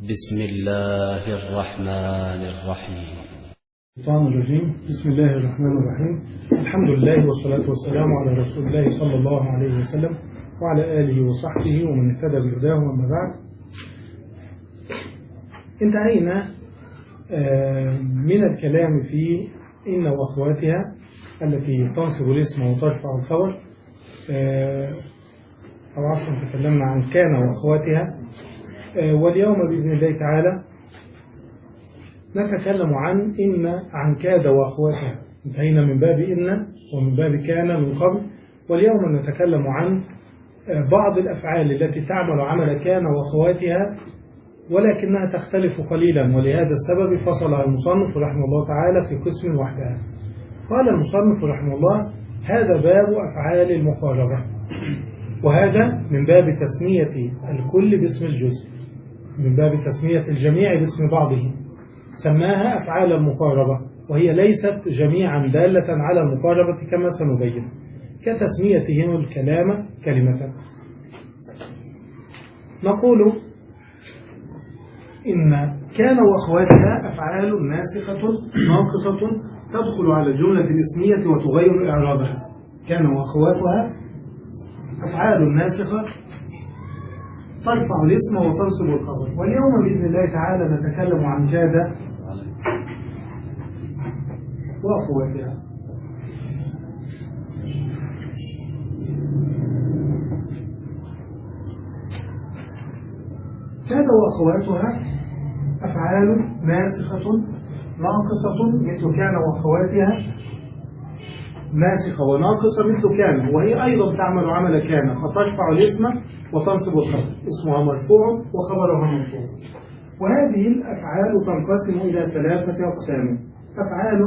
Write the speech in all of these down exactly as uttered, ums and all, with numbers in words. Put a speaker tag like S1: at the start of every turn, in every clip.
S1: بسم الله الرحمن الرحيم.
S2: الشيطان الرجيم. بسم الله الرحمن الرحيم. الحمد لله والصلاة والسلام على رسول الله صلى الله عليه وسلم وعلى آله وصحبه ومن اهتدى بهداه. وما بعد، انتهينا من الكلام في إن وأخواتها التي تنصب الاسم وترفع الخبر، أو عفوا تكلمنا عن كان وأخواتها. واليوم بإذن الله تعالى نتكلم عن إن عن كاد وأخواتها. انتهينا من باب إن ومن باب كان من قبل، واليوم نتكلم عن بعض الأفعال التي تعمل عمل كان وأخواتها ولكنها تختلف قليلا، ولهذا السبب فصل المصنف رحمه الله تعالى في قسم وحدها. قال المصنف رحمه الله: هذا باب أفعال المقاربة، وهذا من باب تسمية الكل باسم الجزء، من باب تسمية الجميع باسم بعضه، سماها أفعال المقاربة، وهي ليست جميعا دالة على المقاربة كما سنبين، كتسميتهم الكلام كلمة. نقول إن كان وأخواتها أفعال ناسخة ناقصة تدخل على الجملة الاسمية وتغير إعرابها. كان وأخواتها أفعال ناسخة ترفع الاسم وتنصب الخبر. واليوم بإذن الله تعالى نتكلم عن كاد وأخواتها. كاد وأخواتها أفعال ناسخة ناقصة مثل كان وأخواتها، ناسخة وناقصة مثل كان، وهي أيضا تعمل عمل كان فترفع الاسم وتنصب الخبر، اسمها مرفوع وخبرها مرفوع. وهذه الأفعال تنقسم إلى ثلاثة أقسام: أفعال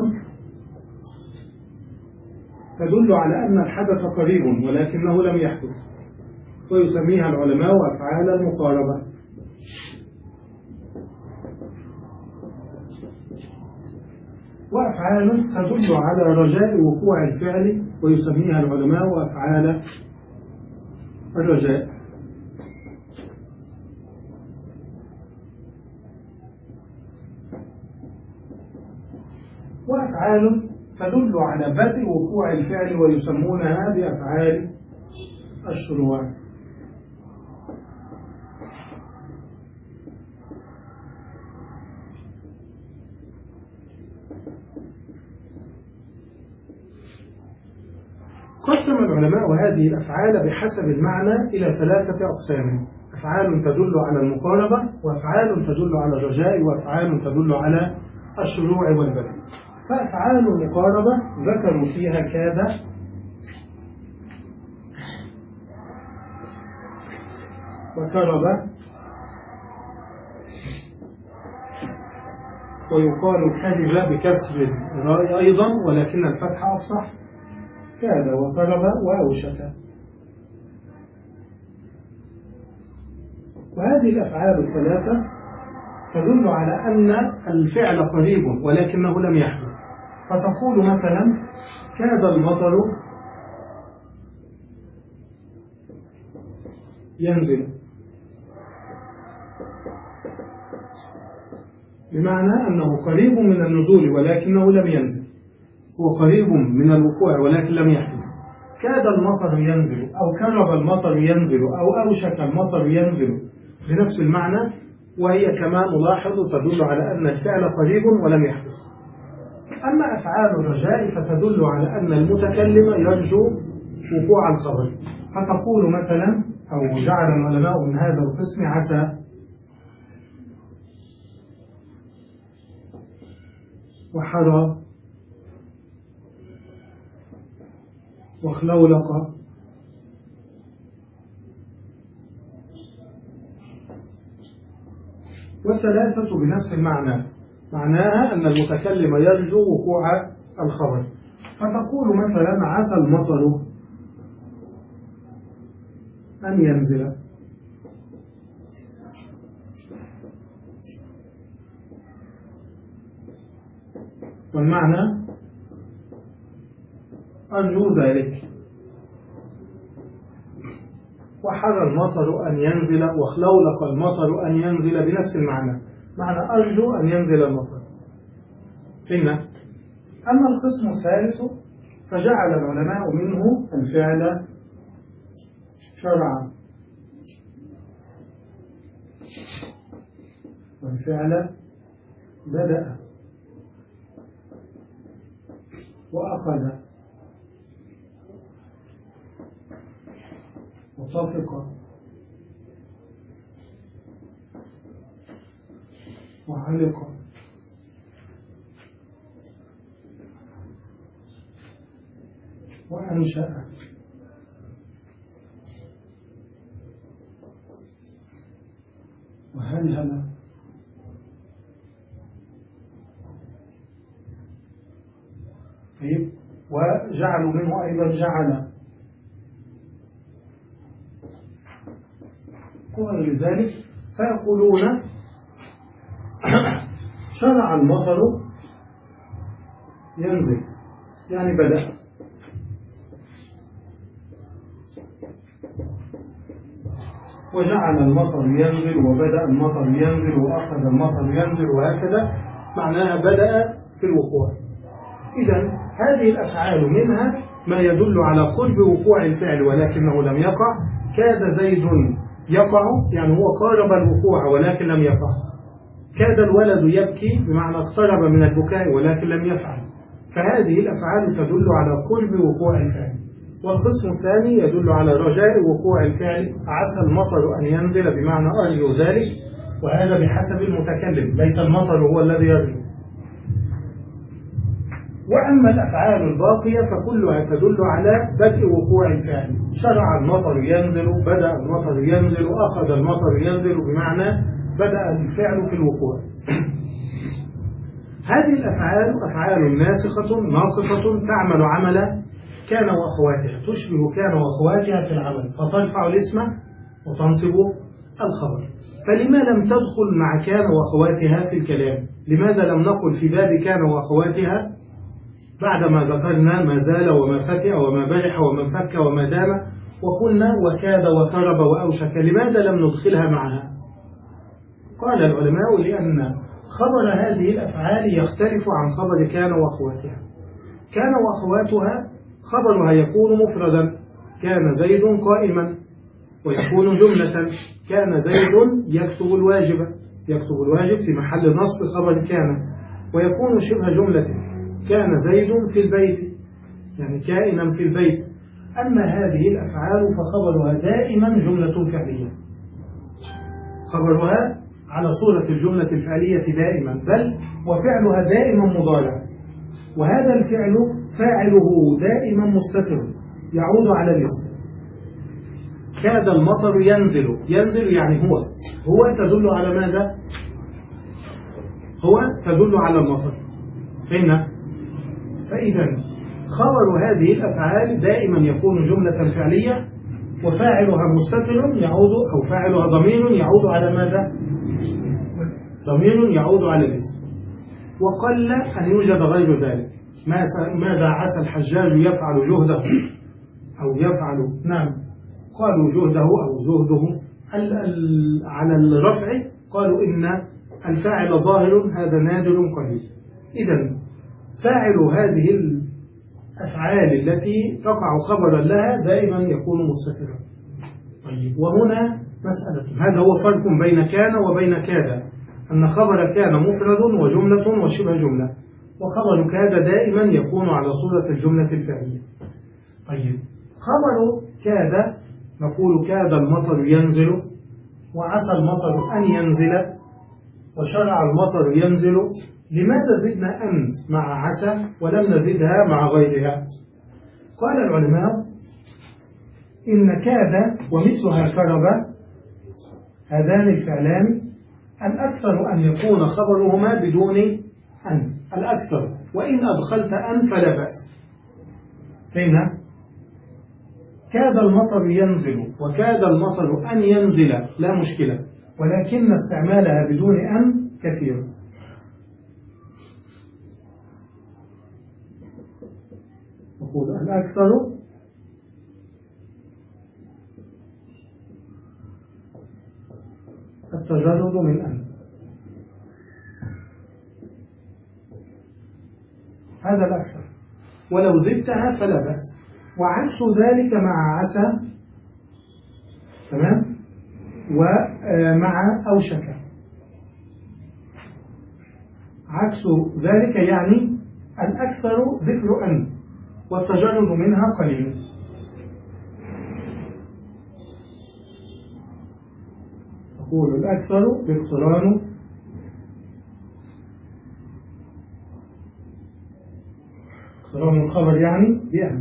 S2: تدل على أن الحدث قريب ولكنه لم يحدث، ويسميها العلماء أفعال المقاربة. وأفعال تدل على رجاء وقوع الفعل، ويسميها العلماء أفعال الرجاء. وأفعال تدل على بدء وقوع الفعل، ويسمونها بأفعال الشروع. قسم العلماء هذه الأفعال بحسب المعنى إلى ثلاثة أقسام: أفعال تدل على المقاربة، وأفعال تدل على الرجاء، وأفعال تدل على الشروع والبدء. فأفعال المقاربة ذكروا فيها كاد وكرب، ويقال كذب بكسر الراء أيضا ولكن الفتح أفصح، كاد وقرب وأوشك. وهذه الأفعال الثلاثة تدل على أن الفعل قريب ولكنه لم يحدث. فتقول مثلا: كاد المطر ينزل، بمعنى أنه قريب من النزول ولكنه لم ينزل، هو قريب من الوقوع ولكن لم يحدث. كاد المطر ينزل، أو كرب المطر ينزل، أو أوشك المطر ينزل، بنفس المعنى، وهي كما نلاحظ تدل على أن الفعل قريب ولم يحدث. أما أفعال الرجاء فتدل على أن المتكلم يرجو وقوع الخبر. فتقول مثلا، أو جعل العلماء من هذا القسم: عسى وحرى وخلولق. والثلاثة بنفس المعنى، معناها أن المتكلم يرجو وقوع الخبر. فتقول مثلا: عسى المطر أن ينزل. والمعنى أرجو ذلك. وحر المطر أن ينزل، وخلولق المطر أن ينزل بنفس المعنى، معنى أرجو أن ينزل المطر. فهمنا؟ أما القسم الثالث فجعل العلماء منه الفعل شرعا والفعل بدأ وأخذ وطفق وعلق وأنشأ وهلهل طيب، وجعلوا منه أيضا جعل وغير ذلك، فيقولون شرع المطر ينزل يعني بدأ، وجعل المطر ينزل وبدأ المطر ينزل وأخذ المطر ينزل وهكذا، معناها بدأ في الوقوع. إذن هذه الأفعال منها ما يدل على قرب وقوع الفعل ولكنه لم يقع، كاد زيد يقع يعني هو قارب الوقوع ولكن لم يقع، كاد الولد يبكي بمعنى اقترب من البكاء ولكن لم يفعل، فهذه الأفعال تدل على قرب وقوع الفعل. والقسم الثاني يدل على رجاء وقوع الفعل، عسى المطر أن ينزل بمعنى أرجو ذلك، وهذا بحسب المتكلم، ليس المطر هو الذي يرجو. وأما الأفعال الباقية فكلها تدل على بدء وقوع الفعل، شرع المطر ينزل، بدأ المطر ينزل، أخذ المطر ينزل بمعنى بدأ الفعل في الوقوع. هذه الأفعال أفعال ناسخة ناقصة تعمل عمل كان وأخواتها، تشبه كان وأخواتها في العمل، فترفع الاسم وتنصب الخبر. فلما لم تدخل مع كان وأخواتها في الكلام؟ لماذا لم نقل في باب كان وأخواتها بعدما ذكرنا ما زال وما فتئ وما برح وما انفك وما دام، وقلنا وكاد وقرب وأوشك، لماذا لم ندخلها معها؟ قال العلماء لأن خبر هذه الأفعال يختلف عن خبر كان وأخواتها. كان وأخواتها خبرها يكون مفردا، كان زيد قائما، ويكون جملة، كان زيد يكتب الواجب، يكتب الواجب في محل نصب خبر كان، ويكون شبه جملة، كان زيد في البيت يعني كائنا في البيت. أما هذه الأفعال فخبرها دائما جملة فعلية، خبرها على صورة الجملة الفعلية دائما، بل وفعلها دائما مضارع، وهذا الفعل فاعله دائما مستتر يعود على الاسم. كاد المطر ينزل، ينزل يعني هو، هو تدل على ماذا؟ هو تدل على المطر. هنا فإذا خبر هذه الأفعال دائما يكون جملة فعلية، وفاعلها مستتر يعود، أو فاعلها ضمير يعود على ماذا؟ ضمير يعود على الاسم. وقل أن يوجد غير ذلك. ماذا عسى الحجاج يفعل جهده أو يفعل، نعم قالوا جهده أو جهده على الرفع، قالوا إن الفاعل ظاهر، هذا نادر قليل. إذن فاعل هذه الأفعال التي تقع خبرا لها دائما يكون مستترا. طيب، وهنا مسألة، هذا هو فرق بين كان وبين كاد، أن خبر كان مفرد وجملة وشبه جملة، وخبر كاد دائما يكون على صورة الجملة الفعلية. طيب، خبر كاد نقول كاد المطر ينزل، وعسى المطر أن ينزل، وشرع المطر ينزل. لماذا زدنا أن مع عسى ولم نزدها مع غيرها؟ قال العلماء إن كاد ومثلها كرب هذان الفعلان الأكثر أن يكون خبرهما بدون أن، الأكثر، وإن أدخلت أن فلا بأس. فهمنا؟ كاد المطر ينزل وكاد المطر أن ينزل لا مشكلة، ولكن استعمالها بدون أن كثير. نقول الأكثر التجرد من أن. هذا الأكثر، ولو زدتها فلا بأس. وعكس ذلك مع عسى، تمام، ومع أوشك. عكس ذلك يعني الأكثر ذكر أن والتجرد منها قليل. أقول الأكثر باقتران اقتران الخبر يعني بأن.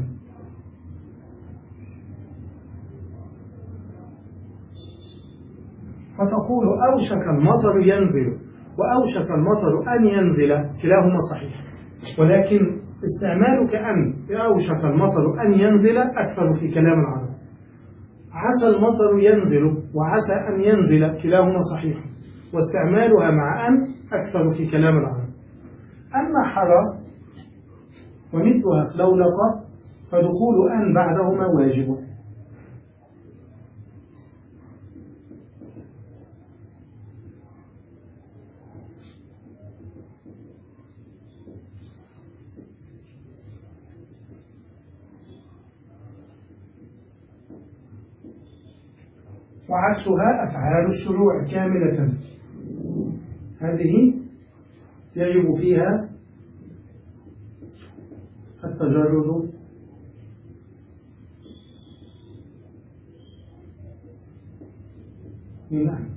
S2: فتقول أوشك المطر ينزل وأوشك المطر أن ينزل، كلاهما صحيح، ولكن استعمالك أن أوشك المطر أن ينزل أكثر في كلام العرب. عسى المطر ينزل وعسى أن ينزل كلاهما صحيح، واستعمالها مع أن أكثر في كلام العرب. أما حرى ومثلها خلولق فدخول أن بعدهما واجب. وعكسها أفعال الشروع كاملة، هذه يجب فيها التجرد من أن.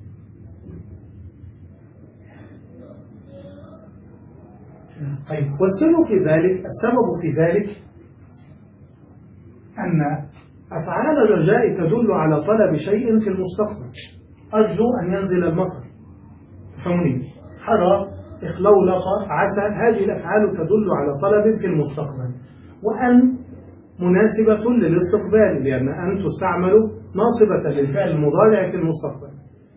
S2: طيب، والسر في ذلك، السبب في ذلك أن أفعال الرجاء تدل على طلب شيء في المستقبل. أرجو أن ينزل المطر، فهمني، حرى، اخلولق، عسى، هذه الأفعال تدل على طلب في المستقبل. وأن مناسبة للاستقبال، لأن أن تستعمل ناصبة للفعل المضارع في المستقبل،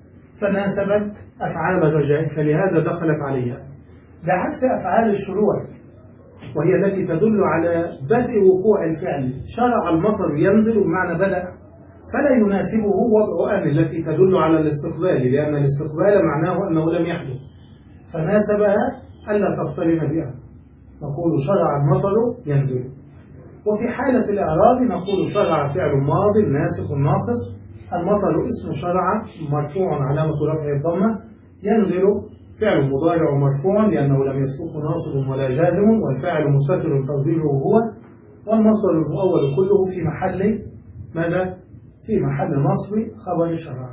S2: فناسبت أفعال الرجاء فلهذا دخلت عليها، بعكس أفعال الشروع وهي التي تدل على بدء وقوع الفعل. شرع المطر ينزل بمعنى بدأ، فلا يناسبه وضع أن التي تدل على الاستقبال، لأن الاستقبال معناه أنه لم يحدث، فناسبها ألا تقترن بها. نقول شرع المطر ينزل. وفي حالة الإعراب نقول شرع فعل ماض ناسخ ناقص، المطر اسم شرع مرفوع علامة رفع الضمة، ينزل فعل مضارع مرفوع لأنه لم يسبقه ناصب ولا جازم، والفاعل مستتر تقديره هو، والمصدر المؤول كله في محل ماذا؟ في محل نصب خبر شرع.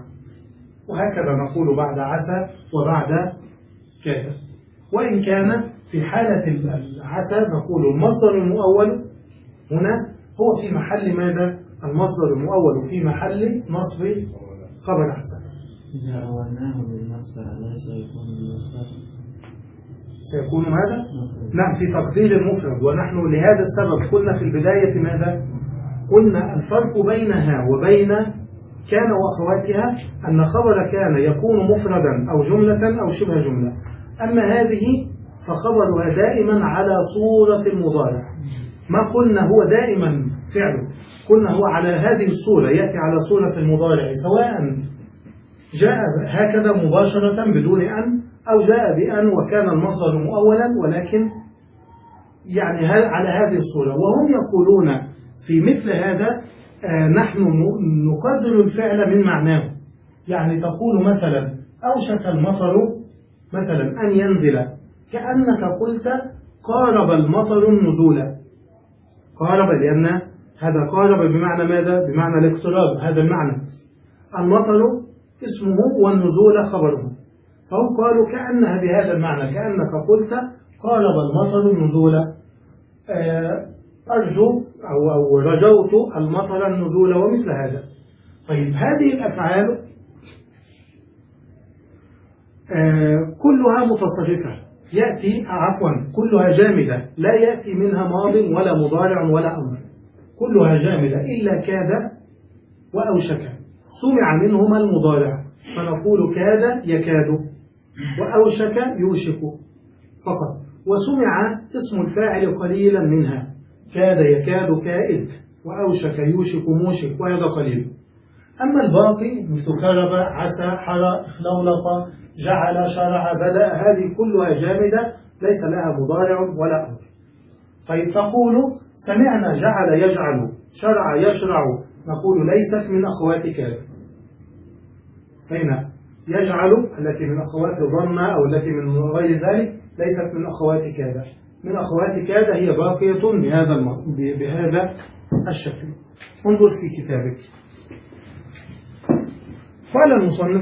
S2: وهكذا نقول بعد عسى وبعد كذا. وإن كان في حالة العسى نقول المصدر المؤول هنا هو في محل ماذا؟ المصدر المؤول في محل نصب خبر عسى.
S3: إذا أولناه بالمصدر أليس يكون المصدر؟
S2: سيكون ماذا؟ نعم، في تقدير المفرد. ونحن لهذا السبب قلنا في البداية ماذا؟ قلنا الفرق بينها وبين كان وأخواتها أن خبر كان يكون مفردا أو جملة أو شبه جملة، أما هذه فخبرها دائما على صورة المضارع. ما قلنا هو دائما فعله، قلنا هو على هذه الصورة، يأتي على صورة المضارع، سواء جاء هكذا مباشرة بدون أن، أو جاء بأن وكان المصدر مؤولا، ولكن يعني على هذه الصورة. وهم يقولون في مثل هذا آه نحن نقدر الفعل من معناه. يعني تقول مثلا أوشك المطر مثلا أن ينزل، كأنك قلت قارب المطر النزول. قارب لأن هذا قارب بمعنى ماذا؟ بمعنى الاقتراب، هذا المعنى. المطر اسمه والنزول خبره، فهم قالوا كأنها بهذا المعنى، كأنك قلت قارب المطر النزول، أرجو أو, أو رجوت المطر النزول ومثل هذا. طيب، هذه الأفعال كلها متصرفة، يأتي عفوا كلها جامدة، لا يأتي منها ماض ولا مضارع ولا أمر، كلها جامدة إلا كاد وأوشك، سمع منهما المضارع فنقول كاد يكاد وأوشك يوشك فقط، وسمع اسم الفاعل قليلا منها، كاد يكاد كائد وأوشك يوشك موشك، وهذا قليل. أما الباقي مثل كرب، عسى، حرى، اخلولق، جعل، شرع، بدأ، هذه كلها جامدة ليس لها مضارع ولا أمر. طيب تقول سمعنا جعل يجعل، شرع يشرع، نقول ليست من أخوات كاد. هنا يجعل التي من أخوات ظن أو التي من غير ذلك ليست من أخوات كاد. من أخوات كاد هي باقية بهذا بهذا الشكل. انظر في كتابك. قال المصنف: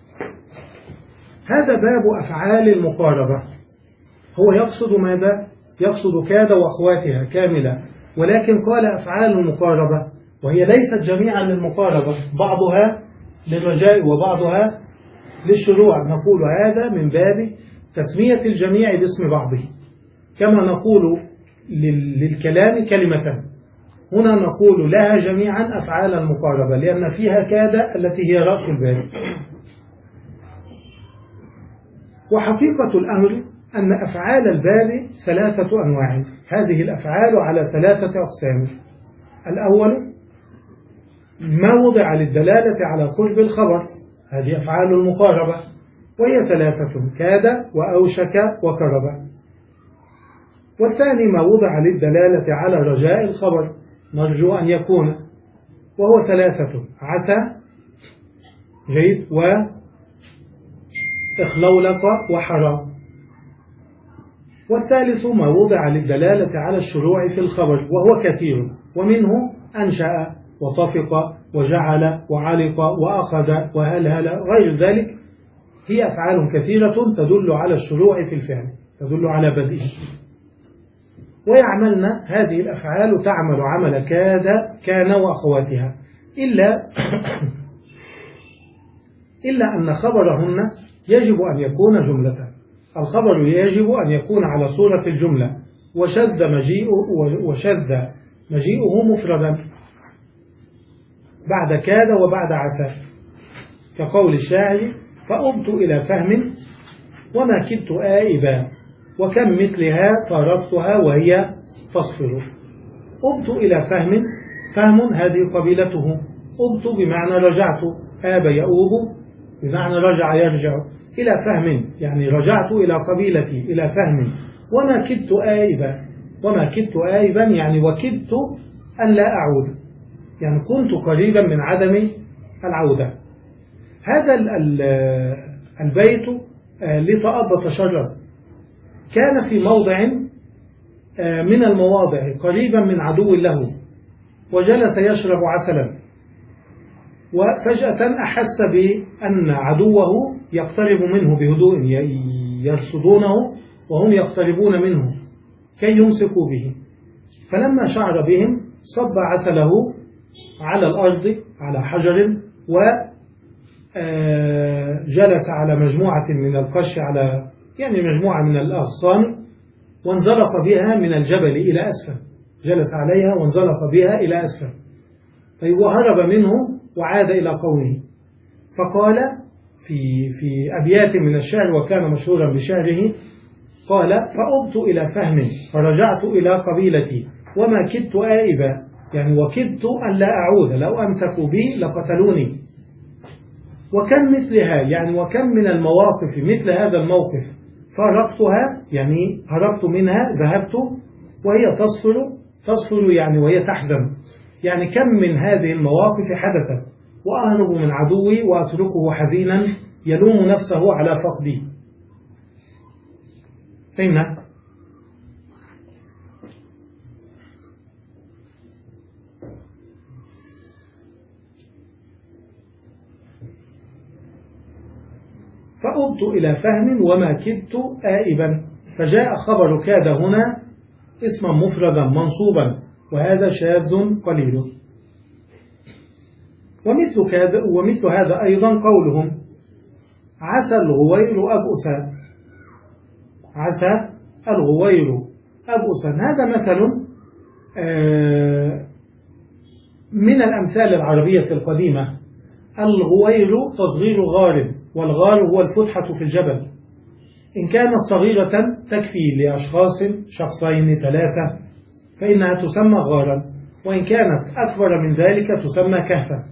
S2: هذا باب أفعال المقاربة. هو يقصد ماذا؟ يقصد كاد وأخواتها كاملة، ولكن قال أفعال المقاربة، وهي ليست جميعا للمقاربة، بعضها للرجاء وبعضها للشروع. نقول هذا من باب تسمية الجميع باسم بعضه، كما نقول للكلام كلمة، هنا نقول لها جميعا أفعال المقاربة لأن فيها كاد التي هي رأس الباب. وحقيقة الأمر أن أفعال الباب ثلاثة أنواع. هذه الأفعال على ثلاثة أقسام. الأول ما وضع للدلالة على قرب الخبر، هذه أفعال المقاربة، وهي ثلاثة: كاد وأوشك وقرب. والثاني ما وضع للدلالة على رجاء الخبر، نرجو أن يكون، وهو ثلاثة: عسى، جيد، وإخلولق وحرى. والثالث ما وضع للدلالة على الشروع في الخبر، وهو كثير، ومنه أنشأ وطفق وجعل وعلق وأخذ وهلهل، غير ذلك هي أفعال كثيرة تدل على الشروع في الفعل، تدل على بدئه. ويعملنا هذه الأفعال تعمل عمل كاد كان وأخواتها، إلا إلا أن خبرهن يجب أن يكون جملة. الخبر يجب أن يكون على صورة الجملة، وشذ مجيئه وشذ مجيئه مفردا بعد كاد وبعد عسى، كقول الشاعر: فأبت إلى فهم وما كدت آئبا، وكم مثلها فارقتها وهي تصفر. أبت إلى فهم، فهم هذه قبيلته، أبت بمعنى رجعت، آب يؤوب بمعنى رجع يرجع، إلى فهم يعني رجعت إلى قبيلتي إلى فهم. وما كدت آئبا، وما كدت آئبا يعني وكدت أن لا أعود، يعني كنت قريبا من عدم العودة. هذا البيت لتأب تشرب كان في موضع من المواضع قريبا من عدو له، وجلس يشرب عسلا، وفجأة أحس بأن عدوه يقترب منه بهدوء، يرصدونه وهم يقتربون منه كي يمسكوا به. فلما شعر بهم صب عسله على الأرض على حجر، وجلس على مجموعة من القش، على يعني مجموعة من الأغصان، وانزلق بها من الجبل إلى أسفل، جلس عليها وانزلق بها إلى أسفل. طيب وهرب منه وعاد إلى قومه، فقال في في أبيات من الشعر، وكان مشهورا بشعره، قال: فأبت إلى فهم فرجعت إلى قبيلتي وما كدت آئبا، يعني وكدت أن لا أعود، لو أمسكوا بي لقتلوني. وكم مثلها يعني وكم من المواقف مثل هذا الموقف فارقتها يعني هربت منها، ذهبت، وهي تصفر، تصفر يعني وهي تحزن، يعني كم من هذه المواقف حدثت وأهرب من عدوي وأتركه حزينا يلوم نفسه على فقدي. فهمنا؟ فأبت إلى فهم وما كدت آئبا، فجاء خبر كاد هنا اسما مفردا منصوبا، وهذا شاذ قليل. ومثل, كاد ومثل هذا أيضا قولهم: عسى الغوير أبؤسا، عسى الغوير أبؤسا. هذا مثل من الأمثال العربية القديمة. الغوير تصغير غار، والغار هو الفتحة في الجبل، إن كانت صغيرة تكفي لأشخاص، شخصين ثلاثة، فإنها تسمى غارا، وإن كانت أكبر من ذلك تسمى كهفا.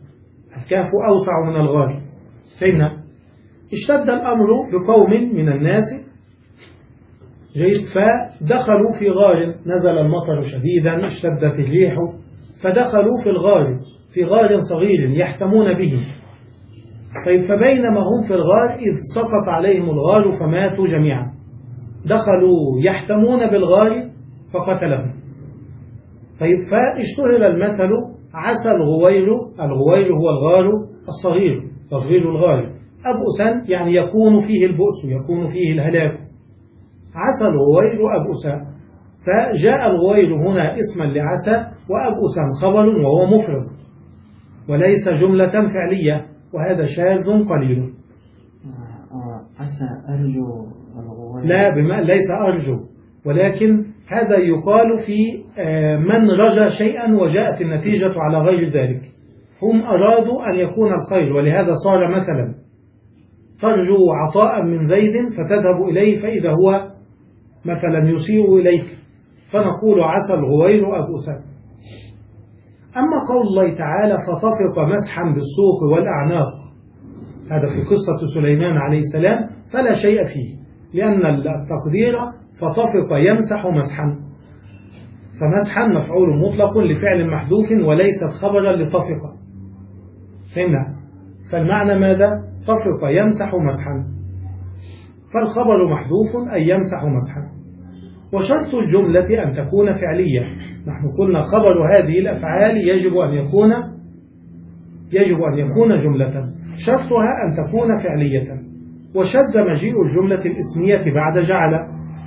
S2: الكهف أوسع من الغار. فهمنا؟ اشتد الأمر بقوم من الناس جيد، فدخلوا في غار، نزل المطر شديدا، اشتدت الريح، فدخلوا في الغار، في غار صغير يحتمون به. طيب فبينما هم في الغار إذ سقط عليهم الغار فماتوا جميعا. دخلوا يحتمون بالغار فقتلهم. طيب فاشتهر المثل عسى الغوير، الغوير هو الغار الصغير، تصغير الغار، أبؤسا يعني يكون فيه البؤس، يكون فيه الهلاك. عسى الغوير أبؤسا، فجاء الغوير هنا اسما لعسى، وأبؤسا خبر وهو مفرد وليس جملة فعلية، وهذا شاذ قليل.
S3: عسى أرجو الغوير،
S2: لا بما ليس أرجو، ولكن هذا يقال في من رجا شيئا وجاءت النتيجة على غير ذلك. هم أرادوا أن يكون الخير، ولهذا صار مثلا ترجو عطاء من زيد فتذهب إليه فإذا هو مثلا يسيء إليك، فنقول عسى الغوير أبؤسا. أما قول الله تعالى فطفق مسحا بالسوق والأعناق، هذا في قصة سليمان عليه السلام، فلا شيء فيه، لأن التقدير فطفق يمسح مسحا، فمسحا مفعول مطلق لفعل محذوف وليست خبرا لطفق. فهمنا؟ فالمعنى ماذا؟ طفق يمسح مسحا، فالخبر محذوف أي يمسح مسحا. وشرط الجملة أن تكون فعلية. نحن قلنا خبر هذه الأفعال يجب أن يكون يجب أن يكون جملة، شرطها أن تكون فعلية. وشذ مجيء الجملة الاسمية بعد جعل،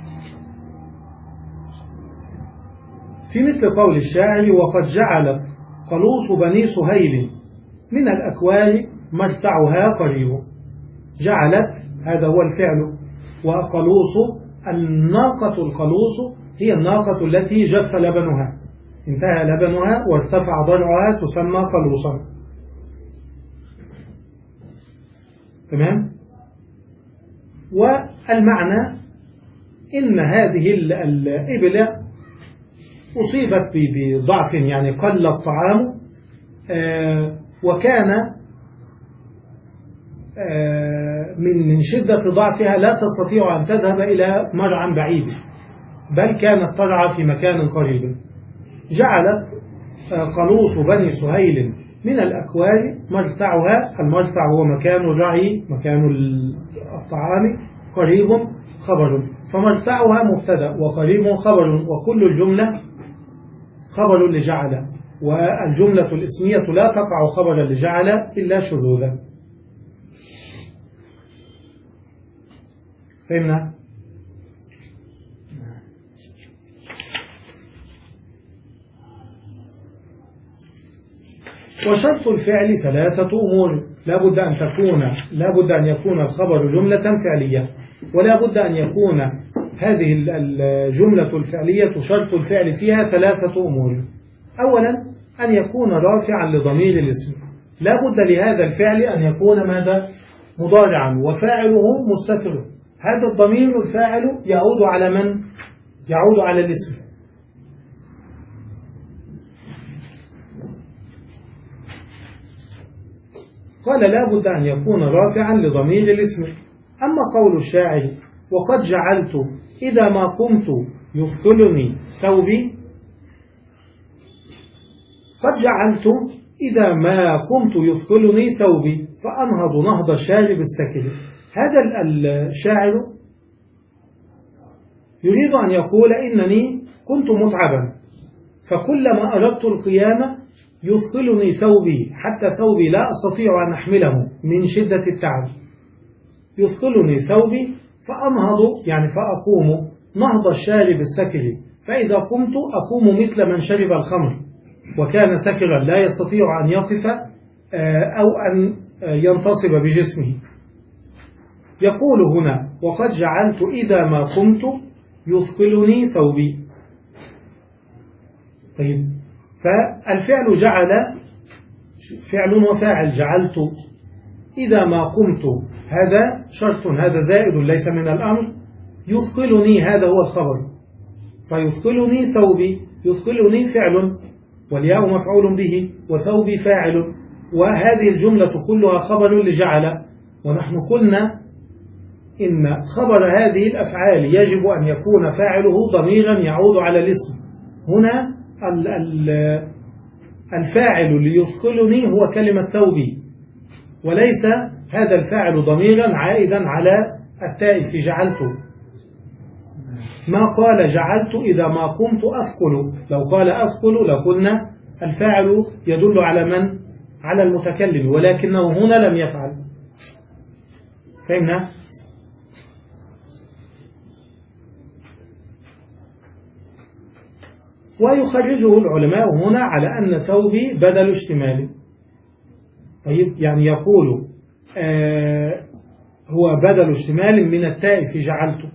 S2: في مثل قول الشاعر وقد جعلت قلوص بني سهيل من الأكوال مرتعها قريب. جعلت هذا هو الفعل، وقلوص الناقة، القلوص هي الناقة التي جف لبنها، انتهى لبنها وارتفع ضلعها، تسمى قلوصا. تمام؟ والمعنى إن هذه الإبل أصيبت بضعف، يعني قل الطعام، وكان من من شدة ضعفها لا تستطيع أن تذهب إلى مرعى بعيد، بل كانت ترعى في مكان قريب. جعلت قلوص بني سهيل من الأكوال مرتعها، المرتع هو مكان الرعي، مكان الطعام، قريب خبر، فمرتعها مبتدأ وقريب خبر، وكل الجملة خبر لجعل، والجملة الاسمية لا تقع خبرا لجعل إلا شذوذا. فهمنا؟ وشرط الفعل ثلاثة أمور، لا بد أن تكون لا بد أن يكون الخبر جملة فعلية، ولا بد أن يكون هذه الجملة الفعلية شرط الفعل فيها ثلاثة أمور. أولا أن يكون رافعا لضمير الاسم، لا بد لهذا الفعل أن يكون ماذا؟ مضارعا، وفاعله مستتر. هذا الضمير الفاعل يعود على من؟ يعود على الاسم. قال لا بد أن يكون رافعا لضمير الاسم. أما قول الشاعر وقد جعلت إذا ما قمت يثقلني ثوبي، قد جعلت إذا ما قمت يثقلني ثوبي فأنهض نهض الشارب السكر. هذا الشاعر يريد أن يقول إنني كنت متعبا، فكلما أردت القيام يثقلني ثوبي، حتى ثوبي لا أستطيع أن أحمله من شدة التعب، يثقلني ثوبي فأنهض يعني فأقوم نهض الشارب السكر، فإذا قمت أقوم مثل من شرب الخمر وكان سكرا لا يستطيع أن يقف أو أن ينتصب بجسمه. يقول هنا وقد جعلت إذا ما قمت يثقلني ثوبي. طيب، فالفعل جعل فعل وفاعل، جعلت إذا ما قمت هذا شرط، هذا زائد ليس من الأمر. يثقلني هذا هو الخبر، فيثقلني ثوبي، يثقلني فعل والياء مفعول به وثوبي فاعل، وهذه الجملة كلها خبر لجعل، ونحن قلنا إن خبر هذه الأفعال يجب أن يكون فاعله ضميرا يعود على الاسم. هنا الفاعل ليثقلني هو كلمة ثوبي، وليس هذا الفاعل ضميرا عائدا على التاء في جعلته. ما قال جعلت إذا ما قمت أثقل، لو قال أثقل لقلنا الفاعل يدل على من؟ على المتكلم، ولكنه هنا لم يفعل. فهمنا؟ ويخرجه العلماء هنا على أن ثوبي بدل اشتمالي. طيب، يعني يقول آه هو بدل اشتمال من التاء في جعلته،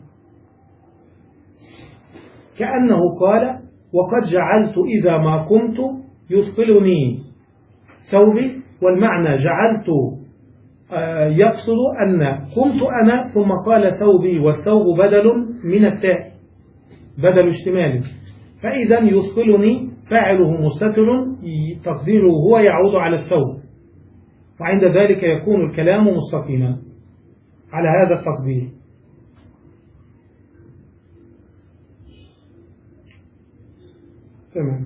S2: كأنه قال وقد جعلت إذا ما قمت يثقلني ثوبي، والمعنى جعلت آه يقصد أن قمت أنا ثم قال ثوبي، والثوب بدل من التاء بدل اشتمال، فإذا يثقلني فاعله مستتر تقديره هو يعود على الثوب، وعند ذلك يكون الكلام مستقيما على هذا التقدير. تمام.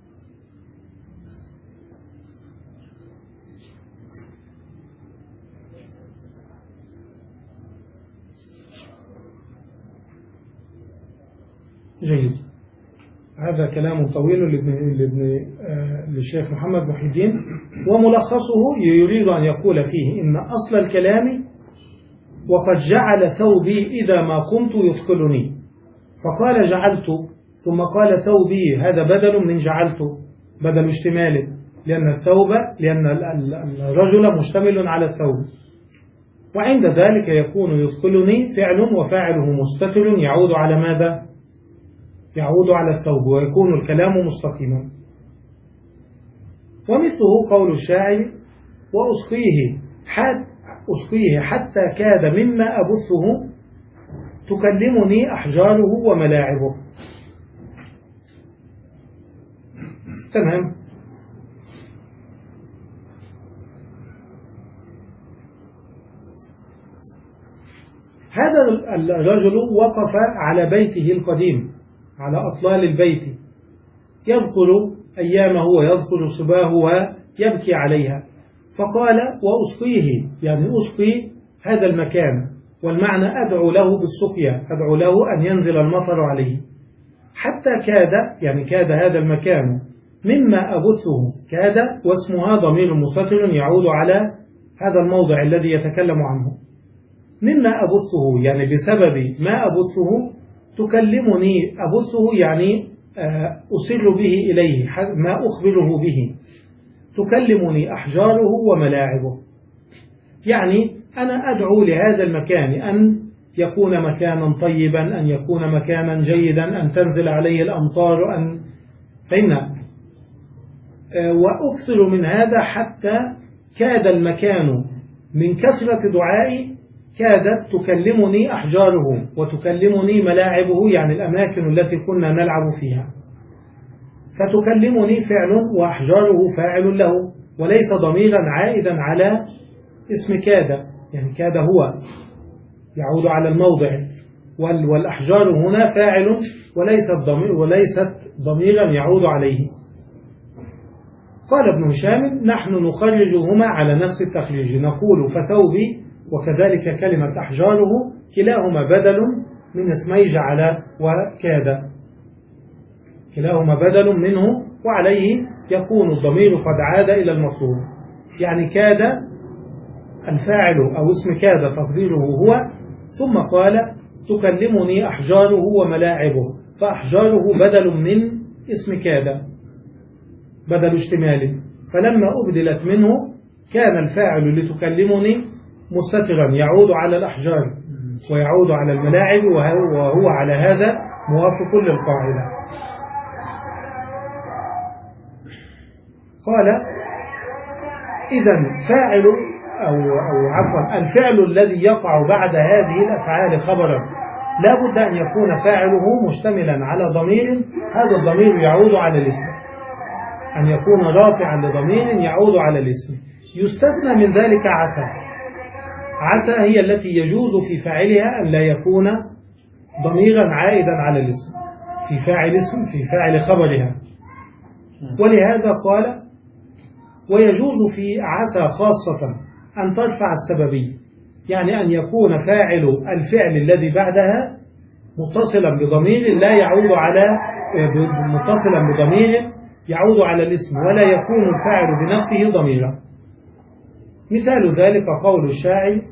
S2: جيد. هذا كلام طويل لابن للشيخ محمد محي الدين، وملخصه يريد أن يقول فيه إن أصل الكلام وقد جعل ثوبي إذا ما قمت يثقلني، فقال جعلت ثم قال ثوبي، هذا بدل من جعلت، بدل اشتمال، لأن الثوب لأن الرجل مشتمل على الثوب، وعند ذلك يكون يثقلني فعل وفاعله مستتر يعود على ماذا؟ يعود على الثوب، ويكون الكلام مستقيما. ومثله قول الشاعر وأسقيه حتى أسقيه حتى كاد مما أبثه تكلمني أحجاره وملاعبه. تمام. هذا الرجل وقف على بيته القديم، على أطلال البيت، يذكر أيامه ويذكر صباه ويبكي عليها، فقال وأسقيه، يعني أسقي هذا المكان، والمعنى أدعو له بالسقيا، أدعو له أن ينزل المطر عليه، حتى كاد، يعني كاد هذا المكان مما أبثه، كاد واسمها ضمير مستتر يعود على هذا الموضع الذي يتكلم عنه، مما أبثه يعني بسبب ما أبثه، تكلمني أبثه يعني أسر به إليه، ما أخبره به، تكلمني أحجاره وملاعبه، يعني أنا أدعو لهذا المكان أن يكون مكانا طيبا، أن يكون مكانا جيدا، أن تنزل عليه الأمطار، أن فإن وأكثر من هذا، حتى كاد المكان من كثرة دعائي كادت تكلمني أحجاره وتكلمني ملاعبه، يعني الأماكن التي كنا نلعب فيها، فتكلمني فعل وأحجاره فاعل له، وليس ضميرا عائدا على اسم كاد، يعني كاد هو يعود على الموضع، والأحجار هنا فاعل وليست ضمير وليست ضميرا يعود عليه. قال ابن هشام نحن نخرجهما على نفس التخريج، نقول فثوبي وكذلك كلمة أحجاره كلاهما بدل من اسمي جعل وكاد، كلاهما بدل منه، وعليه يكون الضمير قد عاد إلى المطلوب، يعني كاد الفاعل أو اسم كاد تقديره هو، ثم قال تكلمني أحجاره وملاعبه، فأحجاره بدل من اسم كاد بدل اشتمال، فلما أبدلت منه كان الفاعل لتكلمني مستترا يعود على الأحجار ويعود على الملاعب، وهو على هذا موافق للقاعدة. قال إذن فاعل أو, أو عفوا الفعل الذي يقع بعد هذه الأفعال خبرا لا بد أن يكون فاعله مشتملا على ضمير، هذا الضمير يعود على الاسم، أن يكون رافعا لضمير يعود على الاسم، يستثنى من ذلك عسى. عسى هي التي يجوز في فاعلها أن لا يكون ضميرا عائدا على الاسم في فاعل اسم في فاعل خبرها. ولهذا قال ويجوز في عسى خاصة أن ترفع السببية، يعني أن يكون فاعل الفعل الذي بعدها متصلا بضمير لا يعود على متصلا بضمير يعود على الاسم ولا يكون الفاعل بنفسه ضميرا. مثال ذلك قول الشاعر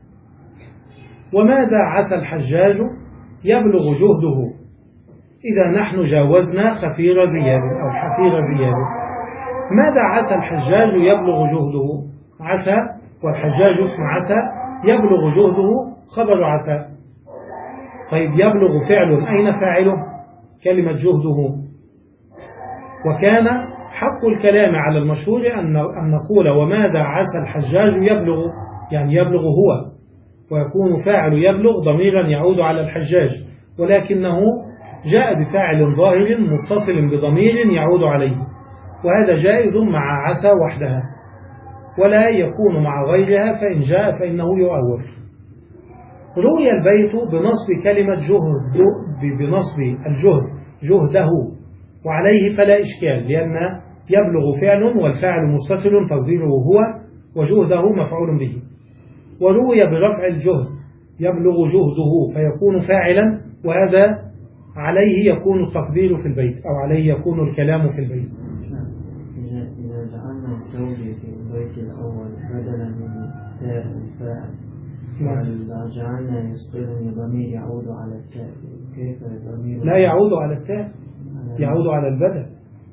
S2: وماذا عسى الحجاج يبلغ جهده إذا نحن جاوزنا خفير زياد أو حفير زياد. ماذا عسى الحجاج يبلغ جهده؟ عسى والحجاج اسم عسى يبلغ جهده خبر عسى. طيب يبلغ فعل أين فاعله؟ كلمة جهده. وكان حق الكلام على المشهور أن نقول وماذا عسى الحجاج يبلغ، يعني يبلغ هو، ويكون فاعل يبلغ ضميرا يعود على الحجاج، ولكنه جاء بفاعل ظاهر متصل بضمير يعود عليه، وهذا جائز مع عسى وحدها ولا يكون مع غيرها، فإن جاء فإنه يؤول. روي البيت بنصب كلمة جهد بنصب الجهد جهده وعليه فلا إشكال، لأن يبلغ فعل والفاعل مستتر تقديره هو وجهده مفعول به. وروي برفع الجهد يبلغ جهده فيكون فاعلا، وهذا عليه يكون التقدير في البيت أو عليه يكون الكلام في البيت.
S3: إذا جعلنا الزوج في البيت الأول بدلا من تاء الفاعل، وإذا جعلنا يصبرني ضمير يعود على التاء، كيف الضمير
S2: لا يعود على التاء، يعود على البدل.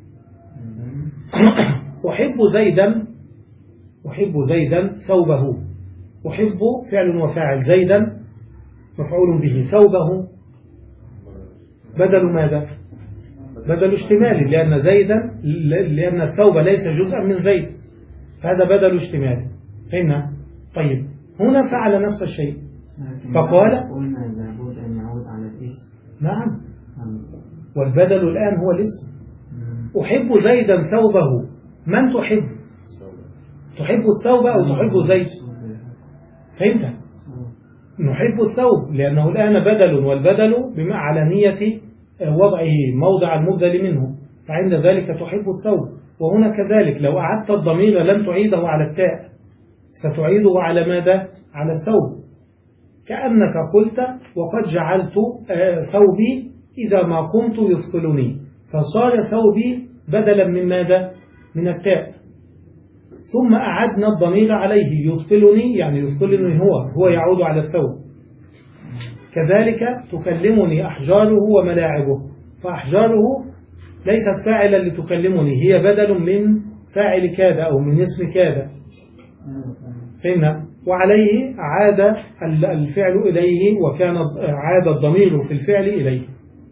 S2: أحب زيدا أحب زيدا ثوبه. أحب فعل وفاعل، زيدا مفعول به، ثوبه بدل ماذا؟ بدل اشتمال، لأن زيدا لأن الثوب ليس جزءا من زيد، فهذا بدل اشتمال. فهمنا؟ طيب هنا فعل نفس الشيء فقال
S3: قلنا لابد أن يعود على الاسم.
S2: نعم، والبدل الآن هو الاسم. أحب زيدا ثوبه. من تحب؟ تحب الثوب أو تحب زيد؟ فهمت؟ نحب الثوب لأنه الآن بدل، والبدل بما على نية وضعه موضع المبدل منه، فعند ذلك تحب الثوب. وهنا كذلك لو أعدت الضمير لن تعيده على التاء، ستعيده على ماذا؟ على الثوب. كأنك قلت وقد جعلت ثوبي إذا ما قمت يثقلني، فصار ثوبي بدلا من ماذا؟ من التاء. ثم أعدنا الضمير عليه يثقلني، يعني يثقلني هو هو يعود على الثوب. كذلك تكلمني أحجاره وملاعبه، فأحجاره ليست فاعلا لتكلمني، هي بدل من فاعل كاد أو من اسم كاد. فهمنا؟ وعليه عاد الفعل إليه، وكان عاد الضمير في الفعل إليه.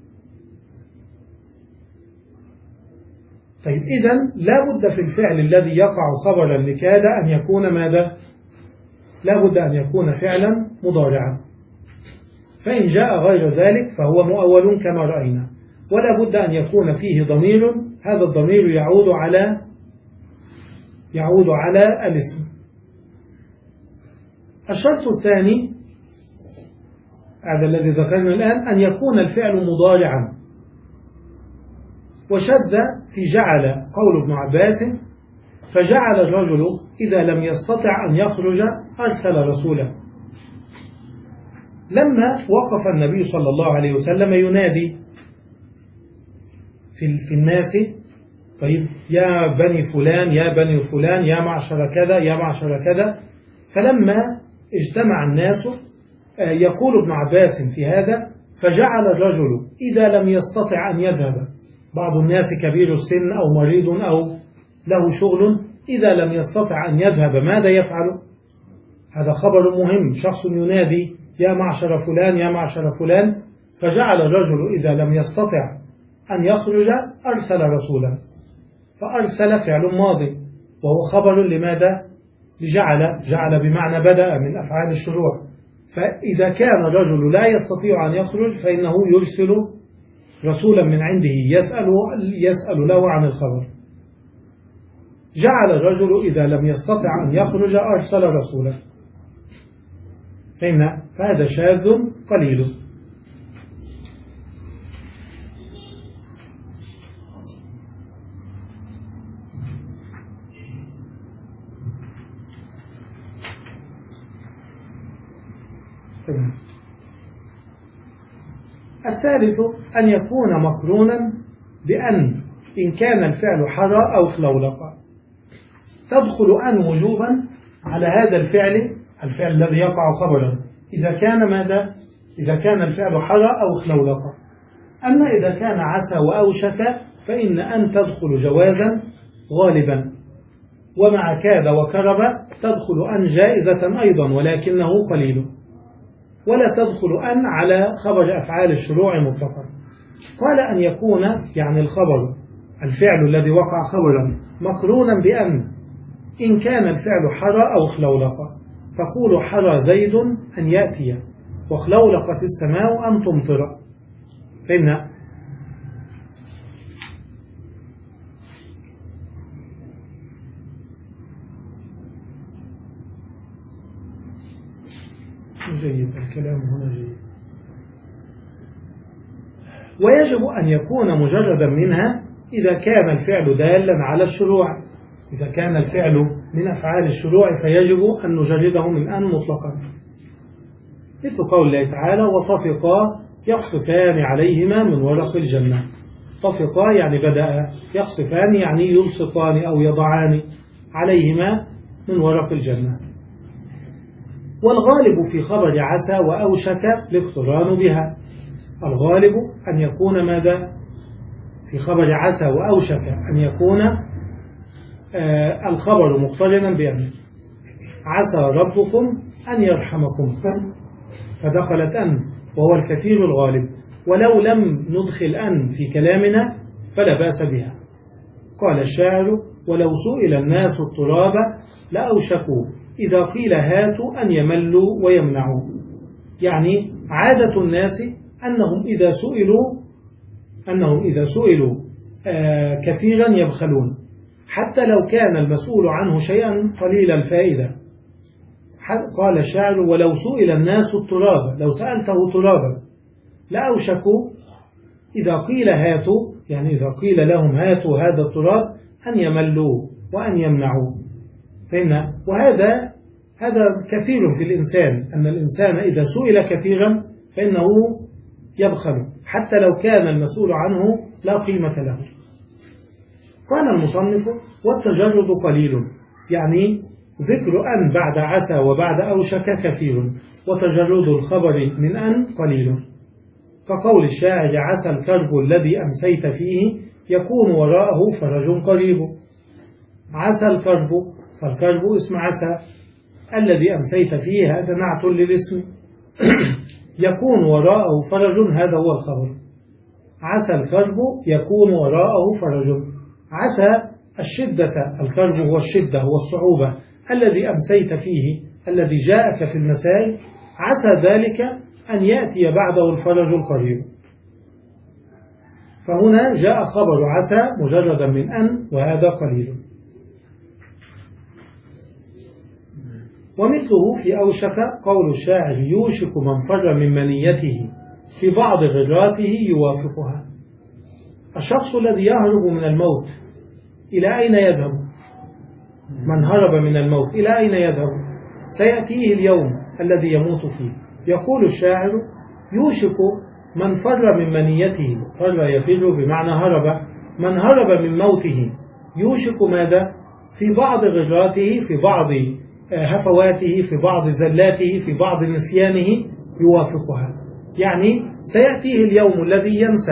S2: طيب إذن لا بد في الفعل الذي يقع خبرا لكاد أن يكون ماذا؟ لا بد أن يكون فعلا مضارعا، فإن جاء غير ذلك فهو مؤول كما رأينا. ولا بد أن يكون فيه ضمير، هذا الضمير يعود على يعود على الاسم. الشرط الثاني هذا الذي ذكرنا الآن، أن يكون الفعل مضارعا. وشذ في جعل قول ابن عباس فجعل الرجل إذا لم يستطع أن يخرج أرسل رسوله. لما وقف النبي صلى الله عليه وسلم ينادي في, في الناس، طيب يا بني فلان يا بني فلان يا معشر كذا يا معشر كذا، فلما اجتمع الناس يقول ابن عباس في هذا فجعل الرجل إذا لم يستطع أن يذهب، بعض الناس كبير السن أو مريض أو له شغل، إذا لم يستطع أن يذهب ماذا يفعل؟ هذا خبر مهم، شخص ينادي يا معشر فلان يا معشر فلان، فجعل الرجل إذا لم يستطع أن يخرج أرسل رسولا. فأرسل فعل ماضي وهو خبر لماذا؟ لجعل، جعل بمعنى بدأ من أفعال الشروع. فإذا كان الرجل لا يستطيع أن يخرج فإنه يرسل رسولا من عنده يسأل, يسأل له عن الخبر. جعل الرجل إذا لم يستطع أن يخرج أرسل رسولا. فهمنا؟ فهذا شاذ قليل. الثالث أن يكون مقرونا بأن إن كان الفعل حرى أو خلولقا. تدخل أن وجوبا على هذا الفعل، الفعل الذي يقع خبرا، إذا كان ماذا؟ إذا كان الفعل حرى أو خلولقا. أما إذا كان عسى وأوشك فإن أن تدخل جوازا غالبا، ومع كاد وكرب تدخل أن جائزة أيضا ولكنه قليل، ولا تدخل أن على خبر أفعال الشروع مطلقا. قال أن يكون يعني الخبر الفعل الذي وقع خبرا مقرونا بأن إن كان الفعل حرى أو خلولقا. تقول حرى زيد أن يأتي، وخلولقت السماء أن تمطر. فهمنا؟ جيد، الكلام هنا جيد. ويجب أن يكون مجردا منها إذا كان الفعل دالا على الشروع. إذا كان الفعل من أفعال الشروع فيجب أن نجرده من أن مطلقا، مثل قول الله تعالى وطفقا يقصفان عليهما من ورق الجنة. طفقا يعني بدأ، يقصفان يعني يلصقان أو يضعان عليهما من ورق الجنة. والغالب في خبر عسى وأوشك الاقتران بها. الغالب أن يكون ماذا؟ في خبر عسى وأوشك أن يكون آه الخبر مقترنا بأن عسى ربكم أن يرحمكم، فدخلت أن وهو الكثير الغالب. ولو لم ندخل أن في كلامنا فلا بأس بها. قال الشاعر ولو سئل الناس التراب لأوشكوا إذا قيل هاتوا أن يملوا ويمنعوا. يعني عادة الناس أنهم إذا سئلوا أنهم إذا سئلوا آه كثيرا يبخلون، حتى لو كان المسؤول عنه شيئا قليل الفائدة. قال الشاعر ولو سئل الناس التراب، لو سألته ترابا لأوشكوا إذا قيل هاتوا، يعني إذا قيل لهم هاتوا هذا التراب أن يملوا وأن يمنعوا. فإن وهذا هذا كثير في الإنسان، أن الإنسان إذا سئل كثيرا فإنه يبخل حتى لو كان المسؤول عنه لا قيمة له. قال المصنف والتجرد قليل، يعني ذكر أن بعد عسى وبعد أوشك كثير، وتجرد الخبر من أن قليل. كقول الشاعر عسى الكرب الذي أمسيت فيه يكون وراءه فرج قريب. عسى الكرب، فالكرب اسم عسى، الذي أمسيت فيه هذا نعت للاسم. يكون وراءه فرج هذا هو الخبر. عسى الكرب يكون وراءه فرج. عسى الشدة، الكرب هو الشدة هو الصعوبة، الذي أمسيت فيه الذي جاءك في المساء، عسى ذلك أن يأتي بعده الفرج القريب. فهنا جاء خبر عسى مجردا من أن، وهذا قليل. ومثله في أوشك قول الشاعر يوشك من فر من منيته في بعض غراته يوافقها. الشخص الذي يهرب من الموت إلى أين يذهب؟ من هرب من الموت إلى أين يذهب؟ سيأتيه اليوم الذي يموت فيه. يقول الشاعر يوشك من فر من منيته، فر يفر بمعنى هرب، من هرب من موته يوشك ماذا؟ في بعض غراته، في بعض هفواته، في بعض زلاته، في بعض نسيانه يوافقها. يعني سيأتيه اليوم الذي ينسى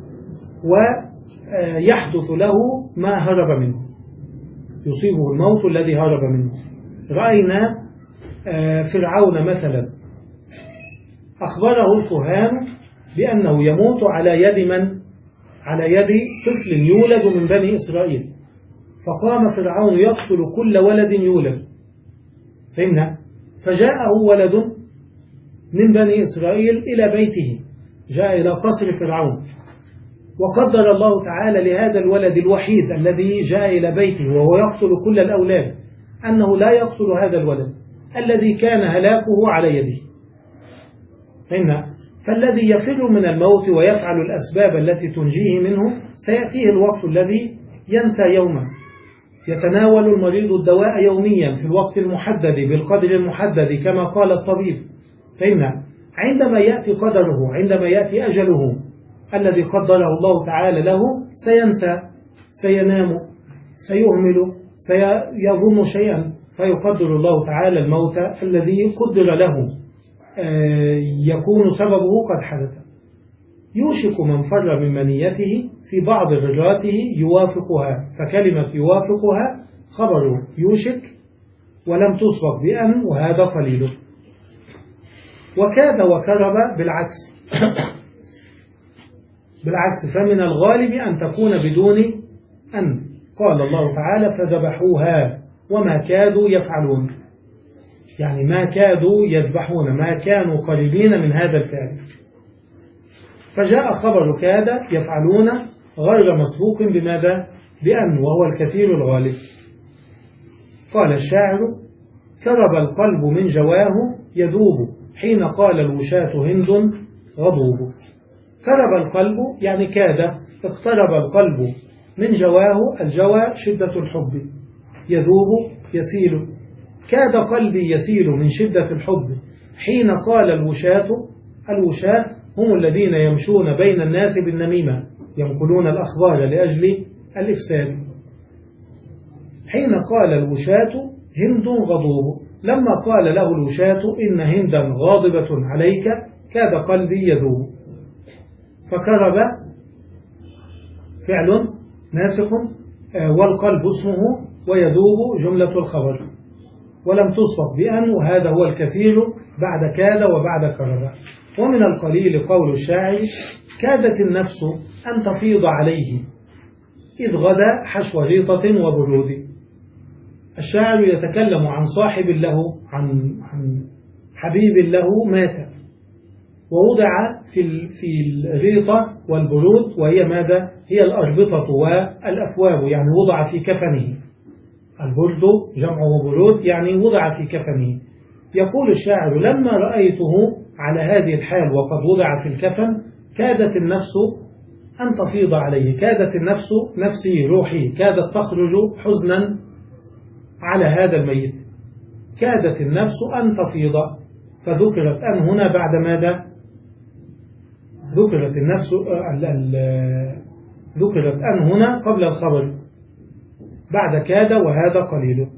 S2: ويحدث له ما هرب منه، يصيبه الموت الذي هرب منه. رأينا فرعون مثلا أخبره الكهان بأنه يموت على يد من؟ على يد طفل يولد من بني إسرائيل، فقام فرعون يقتل كل ولد يولد. فهمنا؟ فجاءه ولد من بني إسرائيل إلى بيته، جاء إلى قصر فرعون، وقدر الله تعالى لهذا الولد الوحيد الذي جاء إلى بيته وهو يقتل كل الأولاد أنه لا يقتل هذا الولد الذي كان هلاكه على يده. إن فالذي يفر من الموت ويفعل الأسباب التي تنجيه منه سيأتيه الوقت الذي ينسى يوما. يتناول المريض الدواء يوميا في الوقت المحدد بالقدر المحدد كما قال الطبيب. فإن عندما يأتي قدره، عندما يأتي أجله الذي قدره الله تعالى له، سينسى، سينام، سيهمل، سيظن شيئا، فيقدر الله تعالى الموت الذي قدر له يكون سببه قد حدث. يوشك من فر من منيته في بعض غراته يوافقها، فكلمة يوافقها خبر يوشك ولم تسبق بأن، وهذا قليل. وكاد وكرب بالعكس بالعكس فمن الغالب أن تكون بدون أن. قال الله تعالى فذبحوها وما كادوا يفعلون، يعني ما كادوا يذبحون، ما كانوا قريبين من هذا الفعل. فجاء خبر كاد يفعلون غير مسبوق بماذا؟ بأن، وهو الكثير الغالب. قال الشاعر كرب القلب من جواه يذوب حين قال الوشاة هند غضوب. كرب القلب يعني كاد، اقترب القلب من جواه، الجوى شدة الحب، يذوب يسيل، كاد قلبي يسيل من شدة الحب حين قال الوشاة. الوشاة هم الذين يمشون بين الناس بالنميمة، ينقلون الأخبار لأجل الإفساد. حين قال الوشاة هند غضوب، لما قال له الوشاة إن هندا غاضبة عليك كاد قلبي يذوب. فكرب فعل ناسخ والقلب اسمه، ويذوب جملة الخبر، ولم تسبق بأن، وهذا هو الكثير بعد كاد وبعد كرب. ومن القليل قول الشاعر كادت النفس أن تفيض عليه إذ غدا حشو ريطة وبرود. الشاعر يتكلم عن صاحب له، عن عن حبيب له مات ووضع في في الريطة والبرود، وهي ماذا؟ هي الأربطة والأفواب، يعني وضع في كفنه. البرد جمعه برود، يعني وضع في كفنه. يقول الشاعر لما رأيته على هذه الحال وقد وضع في الكفن كادت النفس أن تفيض عليه، كادت النفس، نفسي روحي، كادت تخرج حزنا على هذا الميت، كادت النفس أن تفيض. فذكرت أن هنا بعد ماذا؟ ذكرت النفس ذكرت أن هنا قبل الخبر بعد كاد، وهذا قليل.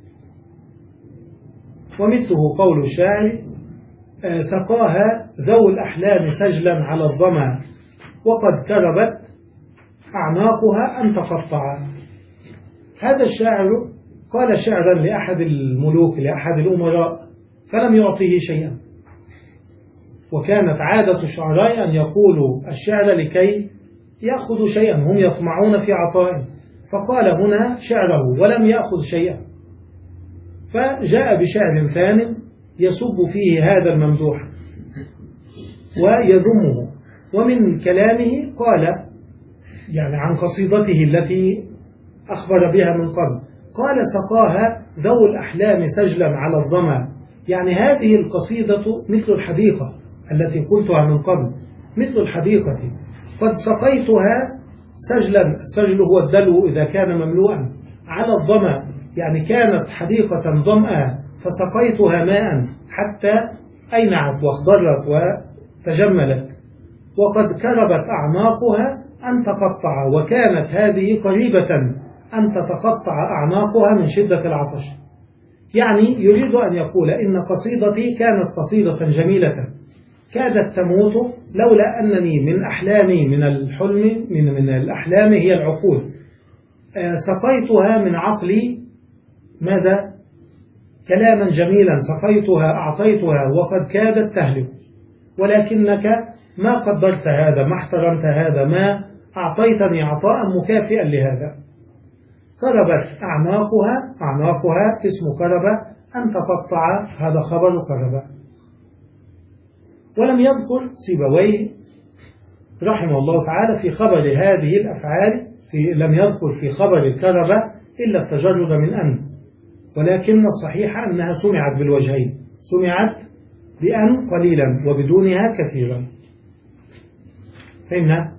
S2: ومثله قول الشاعر سقاها ذو الأحلام سجلا على الظما وقد كربت أعناقها أن تقطع. هذا الشاعر قال شعرا لأحد الملوك، لأحد الأمراء، فلم يعطيه شيئا. وكانت عادة الشعراء أن يقولوا الشعر لكي يأخذوا شيئا، هم يطمعون في عطائه، فقال هنا شعره ولم يأخذ شيئا. فجاء بشعر ثانٍ يسب فيه هذا الممدوح ويذمه. ومن كلامه قال يعني عن قصيدته التي أخبر بها من قبل، قال سقاها ذو الأحلام سجلا على الظما، يعني هذه القصيدة مثل الحديقة التي قلتها من قبل، مثل الحديقة قد سقيتها سجلا، السجل هو الدلو إذا كان مملوءا، على الظما يعني كانت حديقة ظمأ فسقيتها ماء حتى أينعت واخضرت وتجملت، وقد كربت أعناقها أن تقطع، وكانت هذه قريبة أن تتقطع أعناقها من شدة العطش. يعني يريد أن يقول إن قصيدتي كانت قصيدة جميلة كادت تموت لولا أنني من أحلامي، من الحلم، من, من الأحلام هي العقول، سقيتها من عقلي ماذا؟ كلاما جميلا، سقيتها أعطيتها وقد كادت تهلك، ولكنك ما قدرت هذا، ما احترمت هذا، ما أعطيتني عطاء مكافئا لهذا. كربت أعناقها، أعناقها اسم كرب، أن تقطع، هذا خبر كرب. ولم يذكر سيبويه رحمه الله تعالى في خبر هذه الأفعال في لم يذكر في خبر الكذبة إلا التجرد من أن، ولكن الصحيح أنها سمعت بالوجهين، سمعت بأن قليلا وبدونها كثيرا. فهمنا؟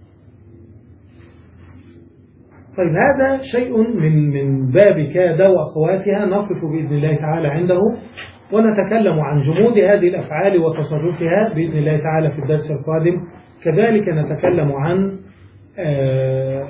S2: طيب هذا شيء من من باب كاد وأخواتها نقف بإذن الله تعالى عنده، ونتكلم عن جمود هذه الأفعال وتصرفها بإذن الله تعالى في الدرس القادم. كذلك نتكلم عن آه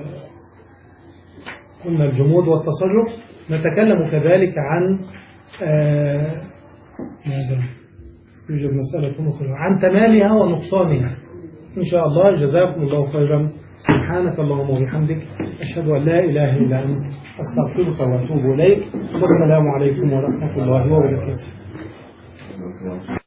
S2: قلنا الجمود والتصرف، نتكلم كذلك عن آه ماذا يوجد مسألة أخرى عن تمامها ونقصانها إن شاء الله. جزاكم الله خيرا. سبحانك اللهم وبحمدك، أشهد أن لا إله إلا أنت، أستغفرك وأتوب إليك. والسلام عليكم ورحمة الله وبركاته.